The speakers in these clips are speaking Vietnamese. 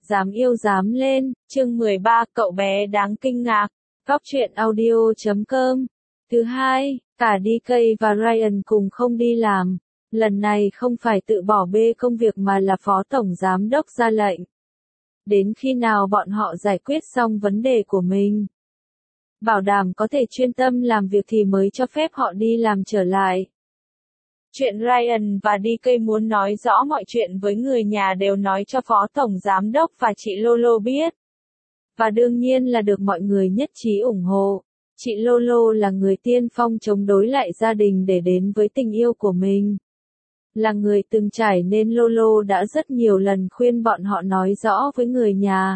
Dám yêu dám lên, chương 13, cậu bé đáng kinh ngạc. Góc truyện audio.com. Thứ hai, cả DK và Ryan cùng không đi làm. Lần này không phải tự bỏ bê công việc mà là phó tổng giám đốc ra lệnh. Đến khi nào bọn họ giải quyết xong vấn đề của mình, bảo đảm có thể chuyên tâm làm việc thì mới cho phép họ đi làm trở lại. Chuyện Ryan và DK muốn nói rõ mọi chuyện với người nhà đều nói cho phó tổng giám đốc và chị Lolo biết. Và đương nhiên là được mọi người nhất trí ủng hộ. Chị Lolo là người tiên phong chống đối lại gia đình để đến với tình yêu của mình. Là người từng trải nên Lolo đã rất nhiều lần khuyên bọn họ nói rõ với người nhà.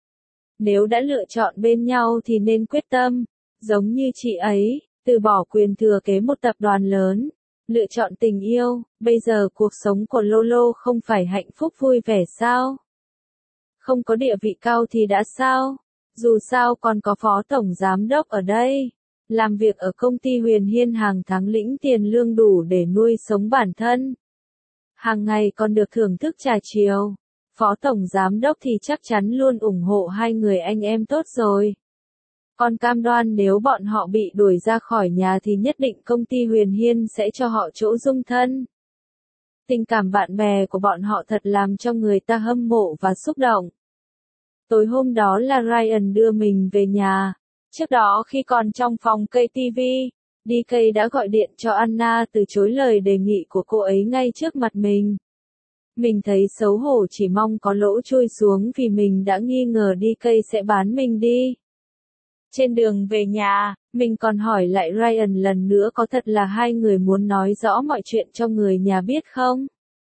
Nếu đã lựa chọn bên nhau thì nên quyết tâm, giống như chị ấy, từ bỏ quyền thừa kế một tập đoàn lớn. Lựa chọn tình yêu, bây giờ cuộc sống của Lolo không phải hạnh phúc vui vẻ sao? Không có địa vị cao thì đã sao? Dù sao còn có phó tổng giám đốc ở đây. Làm việc ở công ty Huyền Hiên hàng tháng lĩnh tiền lương đủ để nuôi sống bản thân. Hàng ngày còn được thưởng thức trà chiều. Phó tổng giám đốc thì chắc chắn luôn ủng hộ hai người anh em tốt rồi. Còn cam đoan nếu bọn họ bị đuổi ra khỏi nhà thì nhất định công ty Huyền Hiên sẽ cho họ chỗ dung thân. Tình cảm bạn bè của bọn họ thật làm cho người ta hâm mộ và xúc động. Tối hôm đó là Ryan đưa mình về nhà. Trước đó khi còn trong phòng cây TV, DK đã gọi điện cho Anna từ chối lời đề nghị của cô ấy ngay trước mặt mình. Mình thấy xấu hổ chỉ mong có lỗ chui xuống vì mình đã nghi ngờ DK sẽ bán mình đi. Trên đường về nhà, mình còn hỏi lại Ryan lần nữa có thật là hai người muốn nói rõ mọi chuyện cho người nhà biết không?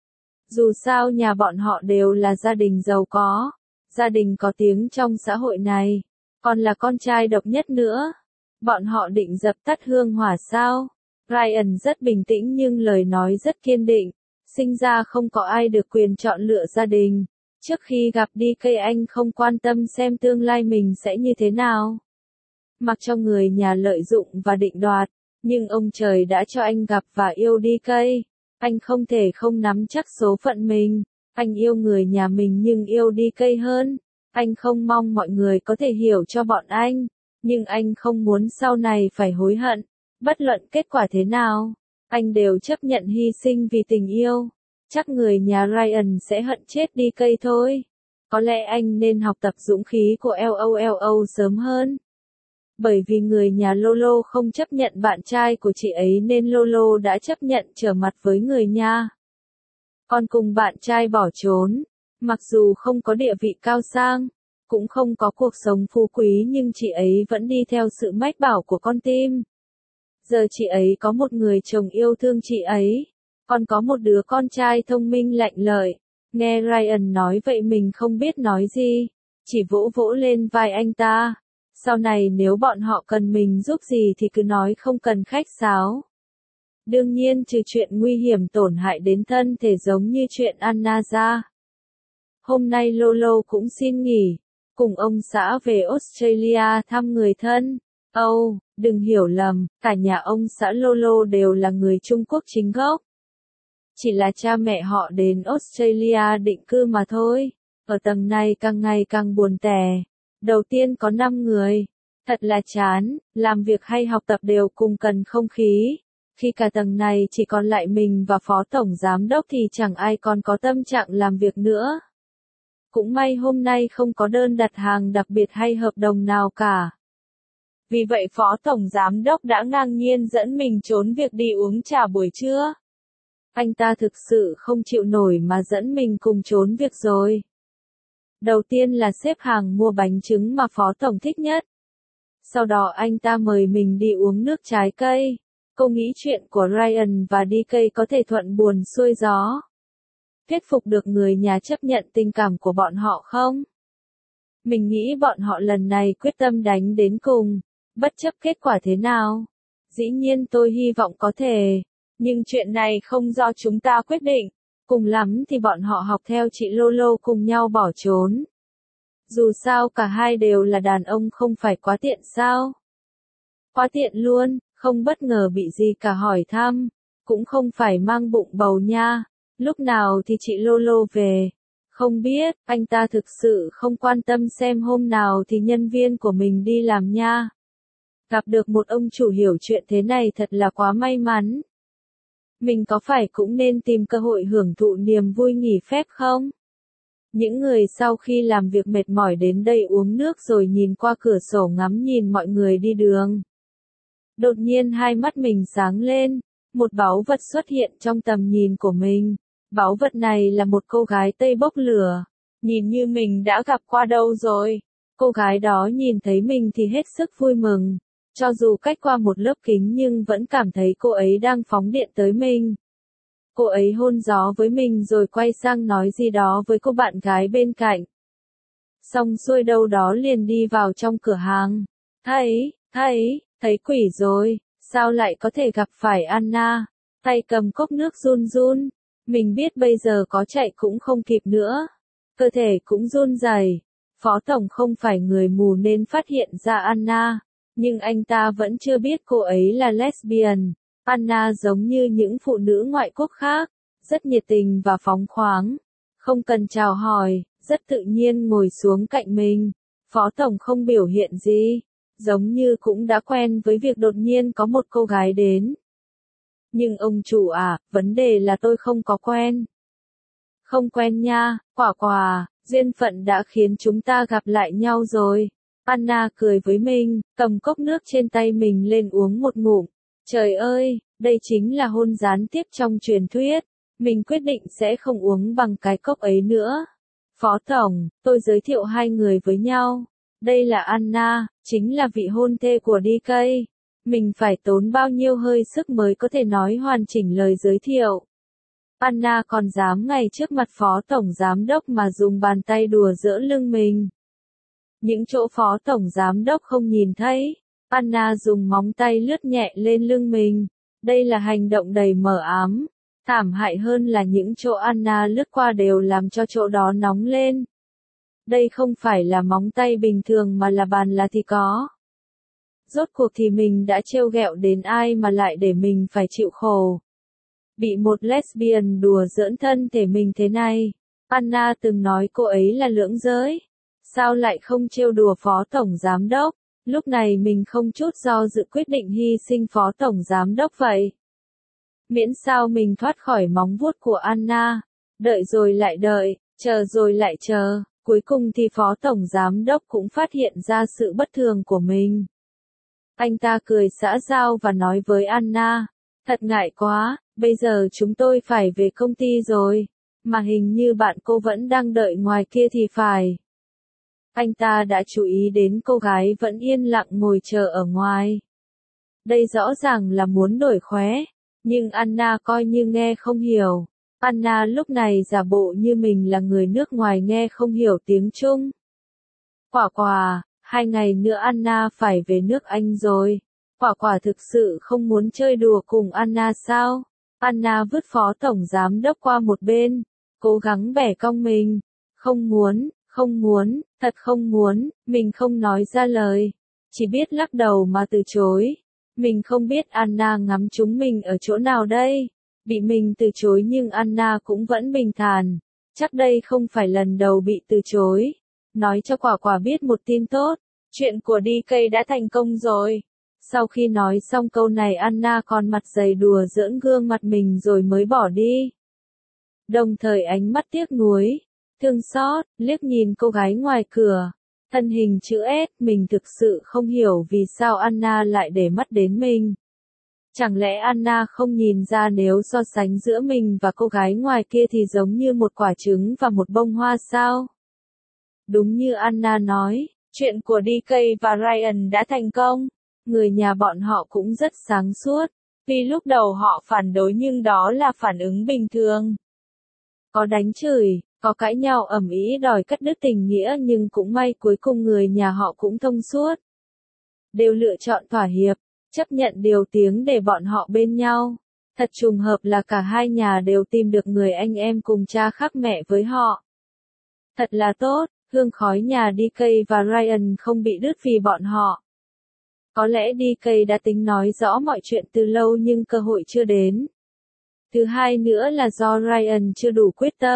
Dù sao nhà bọn họ đều là gia đình giàu có, gia đình có tiếng trong xã hội này, còn là con trai độc nhất nữa. Bọn họ định dập tắt hương hỏa sao? Ryan rất bình tĩnh nhưng lời nói rất kiên định. Sinh ra không có ai được quyền chọn lựa gia đình. Trước khi gặp DK anh không quan tâm xem tương lai mình sẽ như thế nào. Mặc cho người nhà lợi dụng và định đoạt, nhưng ông trời đã cho anh gặp và yêu DK. Anh không thể không nắm chắc số phận mình. Anh yêu người nhà mình nhưng yêu DK hơn. Anh không mong mọi người có thể hiểu cho bọn anh, nhưng anh không muốn sau này phải hối hận. Bất luận kết quả thế nào, anh đều chấp nhận hy sinh vì tình yêu. Chắc người nhà Ryan sẽ hận chết DK thôi. Có lẽ anh nên học tập dũng khí của LOLO sớm hơn. Bởi vì người nhà Lolo không chấp nhận bạn trai của chị ấy nên Lolo đã chấp nhận trở mặt với người nhà. Còn cùng bạn trai bỏ trốn. Mặc dù không có địa vị cao sang, cũng không có cuộc sống phú quý nhưng chị ấy vẫn đi theo sự mách bảo của con tim. Giờ chị ấy có một người chồng yêu thương chị ấy, còn có một đứa con trai thông minh lạnh lợi. Nghe Ryan nói vậy mình không biết nói gì, chỉ vỗ vỗ lên vai anh ta. Sau này nếu bọn họ cần mình giúp gì thì cứ nói không cần khách sáo. Đương nhiên trừ chuyện nguy hiểm tổn hại đến thân thể giống như chuyện Anna ra. Hôm nay Lolo cũng xin nghỉ, cùng ông xã về Australia thăm người thân. Đừng hiểu lầm, cả nhà ông xã Lolo đều là người Trung Quốc chính gốc. Chỉ là cha mẹ họ đến Australia định cư mà thôi. Ở tầng này càng ngày càng buồn tẻ. Đầu tiên có 5 người. Thật là chán, làm việc hay học tập đều cùng cần không khí. Khi cả tầng này chỉ còn lại mình và phó tổng giám đốc thì chẳng ai còn có tâm trạng làm việc nữa. Cũng may hôm nay không có đơn đặt hàng đặc biệt hay hợp đồng nào cả. Vì vậy phó tổng giám đốc đã ngang nhiên dẫn mình trốn việc đi uống trà buổi trưa. Anh ta thực sự không chịu nổi mà dẫn mình cùng trốn việc rồi. Đầu tiên là xếp hàng mua bánh trứng mà phó tổng thích nhất. Sau đó anh ta mời mình đi uống nước trái cây. Cô nghĩ chuyện của Ryan và DK có thể thuận buồm xuôi gió. Thuyết phục được người nhà chấp nhận tình cảm của bọn họ không? Mình nghĩ bọn họ lần này quyết tâm đánh đến cùng, bất chấp kết quả thế nào. Dĩ nhiên tôi hy vọng có thể, nhưng chuyện này không do chúng ta quyết định. Cùng lắm thì bọn họ học theo chị Lolo cùng nhau bỏ trốn. Dù sao cả hai đều là đàn ông không phải quá tiện sao? Quá tiện luôn, không bất ngờ bị gì cả hỏi thăm, cũng không phải mang bụng bầu nha. Lúc nào thì chị Lolo về? Không biết, anh ta thực sự không quan tâm xem hôm nào thì nhân viên của mình đi làm nha. Gặp được một ông chủ hiểu chuyện thế này thật là quá may mắn. Mình có phải cũng nên tìm cơ hội hưởng thụ niềm vui nghỉ phép không? Những người sau khi làm việc mệt mỏi đến đây uống nước rồi nhìn qua cửa sổ ngắm nhìn mọi người đi đường. Đột nhiên hai mắt mình sáng lên, một báu vật xuất hiện trong tầm nhìn của mình. Báu vật này là một cô gái Tây bốc lửa, nhìn như mình đã gặp qua đâu rồi. Cô gái đó nhìn thấy mình thì hết sức vui mừng, cho dù cách qua một lớp kính nhưng vẫn cảm thấy cô ấy đang phóng điện tới mình. Cô ấy hôn gió với mình rồi quay sang nói gì đó với cô bạn gái bên cạnh. Xong xuôi đâu đó liền đi vào trong cửa hàng. Thấy quỷ rồi, sao lại có thể gặp phải Anna, tay cầm cốc nước run run. Mình biết bây giờ có chạy cũng không kịp nữa. Cơ thể cũng run rẩy. Phó tổng không phải người mù nên phát hiện ra Anna, nhưng anh ta vẫn chưa biết cô ấy là lesbian. Anna giống như những phụ nữ ngoại quốc khác, rất nhiệt tình và phóng khoáng. Không cần chào hỏi, rất tự nhiên ngồi xuống cạnh mình. Phó tổng không biểu hiện gì, giống như cũng đã quen với việc đột nhiên có một cô gái đến. Nhưng ông chủ à, vấn đề là tôi không có quen. Không quen nha, quả, duyên phận đã khiến chúng ta gặp lại nhau rồi. Anna cười với mình, cầm cốc nước trên tay mình lên uống một ngụm. Trời ơi, đây chính là hôn gián tiếp trong truyền thuyết. Mình quyết định sẽ không uống bằng cái cốc ấy nữa. Phó tổng, tôi giới thiệu hai người với nhau. Đây là Anna, chính là vị hôn thê của DK. Mình phải tốn bao nhiêu hơi sức mới có thể nói hoàn chỉnh lời giới thiệu. Anna còn dám ngay trước mặt phó tổng giám đốc mà dùng bàn tay đùa giỡn lưng mình. Những chỗ phó tổng giám đốc không nhìn thấy, Anna dùng móng tay lướt nhẹ lên lưng mình. Đây là hành động đầy mờ ám. Thảm hại hơn là những chỗ Anna lướt qua đều làm cho chỗ đó nóng lên. Đây không phải là móng tay bình thường mà là bàn là thì có. Rốt cuộc thì mình đã trêu ghẹo đến ai mà lại để mình phải chịu khổ. Bị một lesbian đùa giỡn thân thể mình thế này. Anna từng nói cô ấy là lưỡng giới. Sao lại không trêu đùa phó tổng giám đốc? Lúc này mình không chút do dự quyết định hy sinh phó tổng giám đốc vậy. Miễn sao mình thoát khỏi móng vuốt của Anna. Đợi rồi lại đợi, chờ rồi lại chờ. Cuối cùng thì phó tổng giám đốc cũng phát hiện ra sự bất thường của mình. Anh ta cười xã giao và nói với Anna. Thật ngại quá, bây giờ chúng tôi phải về công ty rồi. Mà hình như bạn cô vẫn đang đợi ngoài kia thì phải. Anh ta đã chú ý đến cô gái vẫn yên lặng ngồi chờ ở ngoài. Đây rõ ràng là muốn đổi khóe. Nhưng Anna coi như nghe không hiểu. Anna lúc này giả bộ như mình là người nước ngoài nghe không hiểu tiếng Trung. Quả, 2 ngày nữa Anna phải về nước Anh rồi. Quả thực sự không muốn chơi đùa cùng Anna sao? Anna vứt phó tổng giám đốc qua một bên, cố gắng bẻ cong mình. Không muốn, thật không muốn, mình không nói ra lời. Chỉ biết lắc đầu mà từ chối. Mình không biết Anna ngắm chúng mình ở chỗ nào đây. Bị mình từ chối nhưng Anna cũng vẫn bình thản. Chắc đây không phải lần đầu bị từ chối. Nói cho quả biết một tin tốt. Chuyện của DK đã thành công rồi. Sau khi nói xong câu này Anna còn mặt dày đùa giỡn gương mặt mình rồi mới bỏ đi. Đồng thời ánh mắt tiếc nuối, thương xót, liếc nhìn cô gái ngoài cửa. Thân hình chữ S, mình thực sự không hiểu vì sao Anna lại để mắt đến mình. Chẳng lẽ Anna không nhìn ra nếu so sánh giữa mình và cô gái ngoài kia thì giống như một quả trứng và một bông hoa sao? Đúng như Anna nói, chuyện của DK và Ryan đã thành công. Người nhà bọn họ cũng rất sáng suốt. Vì lúc đầu họ phản đối nhưng đó là phản ứng bình thường. Có đánh chửi, có cãi nhau ầm ĩ đòi cắt đứt tình nghĩa nhưng cũng may cuối cùng người nhà họ cũng thông suốt. Đều lựa chọn thỏa hiệp, chấp nhận điều tiếng để bọn họ bên nhau. Thật trùng hợp là cả hai nhà đều tìm được người anh em cùng cha khác mẹ với họ. Thật là tốt, hương khói nhà DK và Ryan không bị đứt vì bọn họ. Có lẽ DK đã tính nói rõ mọi chuyện từ lâu nhưng cơ hội chưa đến. Thứ hai nữa là do Ryan chưa đủ quyết tâm.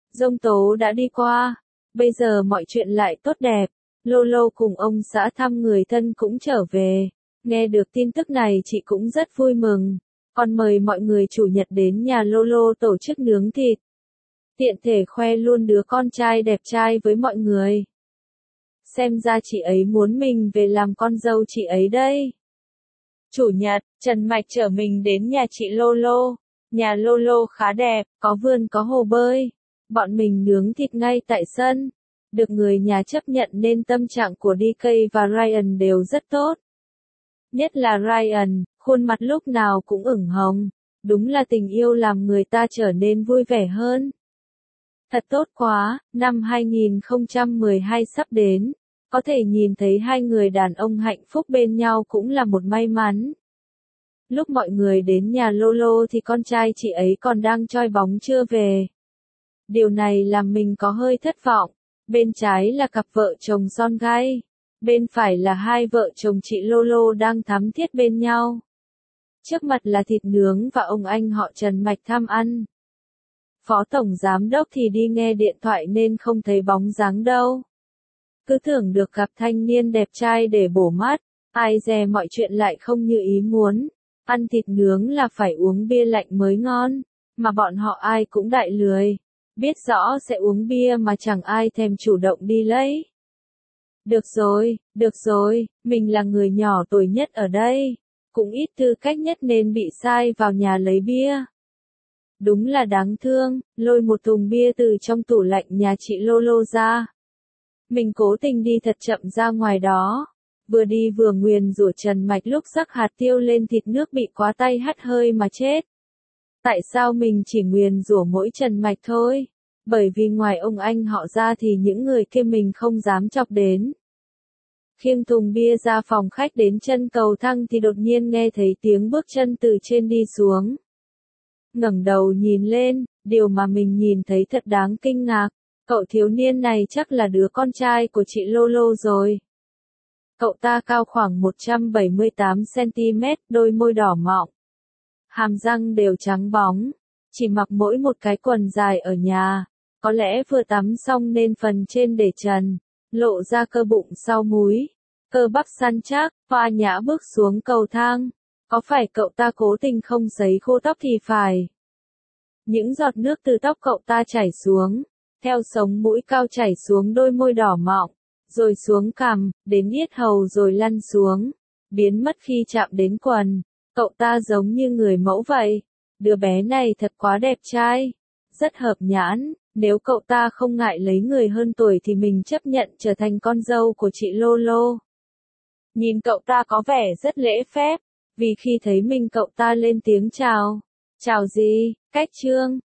Giông tố đã đi qua, bây giờ mọi chuyện lại tốt đẹp. Lolo cùng ông xã thăm người thân cũng trở về. Nghe được tin tức này chị cũng rất vui mừng. Còn mời mọi người chủ nhật đến nhà Lolo tổ chức nướng thịt. Tiện thể khoe luôn đứa con trai đẹp trai với mọi người. Xem ra chị ấy muốn mình về làm con dâu chị ấy đây. Chủ nhật, Trần Mạch chở mình đến nhà chị Lolo. Nhà Lolo khá đẹp, có vườn có hồ bơi. Bọn mình nướng thịt ngay tại sân. Được người nhà chấp nhận nên tâm trạng của DK và Ryan đều rất tốt. Nhất là Ryan, khuôn mặt lúc nào cũng ửng hồng. Đúng là tình yêu làm người ta trở nên vui vẻ hơn. Thật tốt quá, năm 2012 sắp đến. Có thể nhìn thấy hai người đàn ông hạnh phúc bên nhau cũng là một may mắn. Lúc mọi người đến nhà Lolo thì con trai chị ấy còn đang choi bóng chưa về. Điều này làm mình có hơi thất vọng. Bên trái là cặp vợ chồng son gay. Bên phải là hai vợ chồng chị Lolo đang thắm thiết bên nhau. Trước mặt là thịt nướng và ông anh họ Trần Mạch thăm ăn. Phó tổng giám đốc thì đi nghe điện thoại nên không thấy bóng dáng đâu. Cứ tưởng được gặp thanh niên đẹp trai để bổ mắt, ai dè mọi chuyện lại không như ý muốn. Ăn thịt nướng là phải uống bia lạnh mới ngon, mà bọn họ ai cũng đại lười. Biết rõ sẽ uống bia mà chẳng ai thèm chủ động đi lấy. Được rồi, mình là người nhỏ tuổi nhất ở đây, cũng ít tư cách nhất nên bị sai vào nhà lấy bia. Đúng là đáng thương, lôi một thùng bia từ trong tủ lạnh nhà chị Lolo ra. Mình cố tình đi thật chậm ra ngoài đó. Vừa đi vừa nguyền rủa Trần Mạch lúc rắc hạt tiêu lên thịt nước bị quá tay hắt hơi mà chết. Tại sao mình chỉ nguyền rủa mỗi Trần Mạch thôi? Bởi vì ngoài ông anh họ ra thì những người kia mình không dám chọc đến. Khiêng thùng bia ra phòng khách đến chân cầu thang thì đột nhiên nghe thấy tiếng bước chân từ trên đi xuống. Ngẩng đầu nhìn lên, điều mà mình nhìn thấy thật đáng kinh ngạc. Cậu thiếu niên này chắc là đứa con trai của chị Lolo rồi. Cậu ta cao khoảng 178cm, đôi môi đỏ mọng. Hàm răng đều trắng bóng. Chỉ mặc mỗi một cái quần dài ở nhà. Có lẽ vừa tắm xong nên phần trên để trần. Lộ ra cơ bụng sau múi. Cơ bắp săn chắc, hoa nhã bước xuống cầu thang. Có phải cậu ta cố tình không sấy khô tóc thì phải. Những giọt nước từ tóc cậu ta chảy xuống. Theo sống mũi cao chảy xuống đôi môi đỏ mọng, rồi xuống cằm, đến yết hầu rồi lăn xuống, biến mất khi chạm đến quần. Cậu ta giống như người mẫu vậy. Đứa bé này thật quá đẹp trai, rất hợp nhãn. Nếu cậu ta không ngại lấy người hơn tuổi thì mình chấp nhận trở thành con dâu của chị Lolo. Nhìn cậu ta có vẻ rất lễ phép, vì khi thấy mình cậu ta lên tiếng chào. Chào gì, Cách Trương.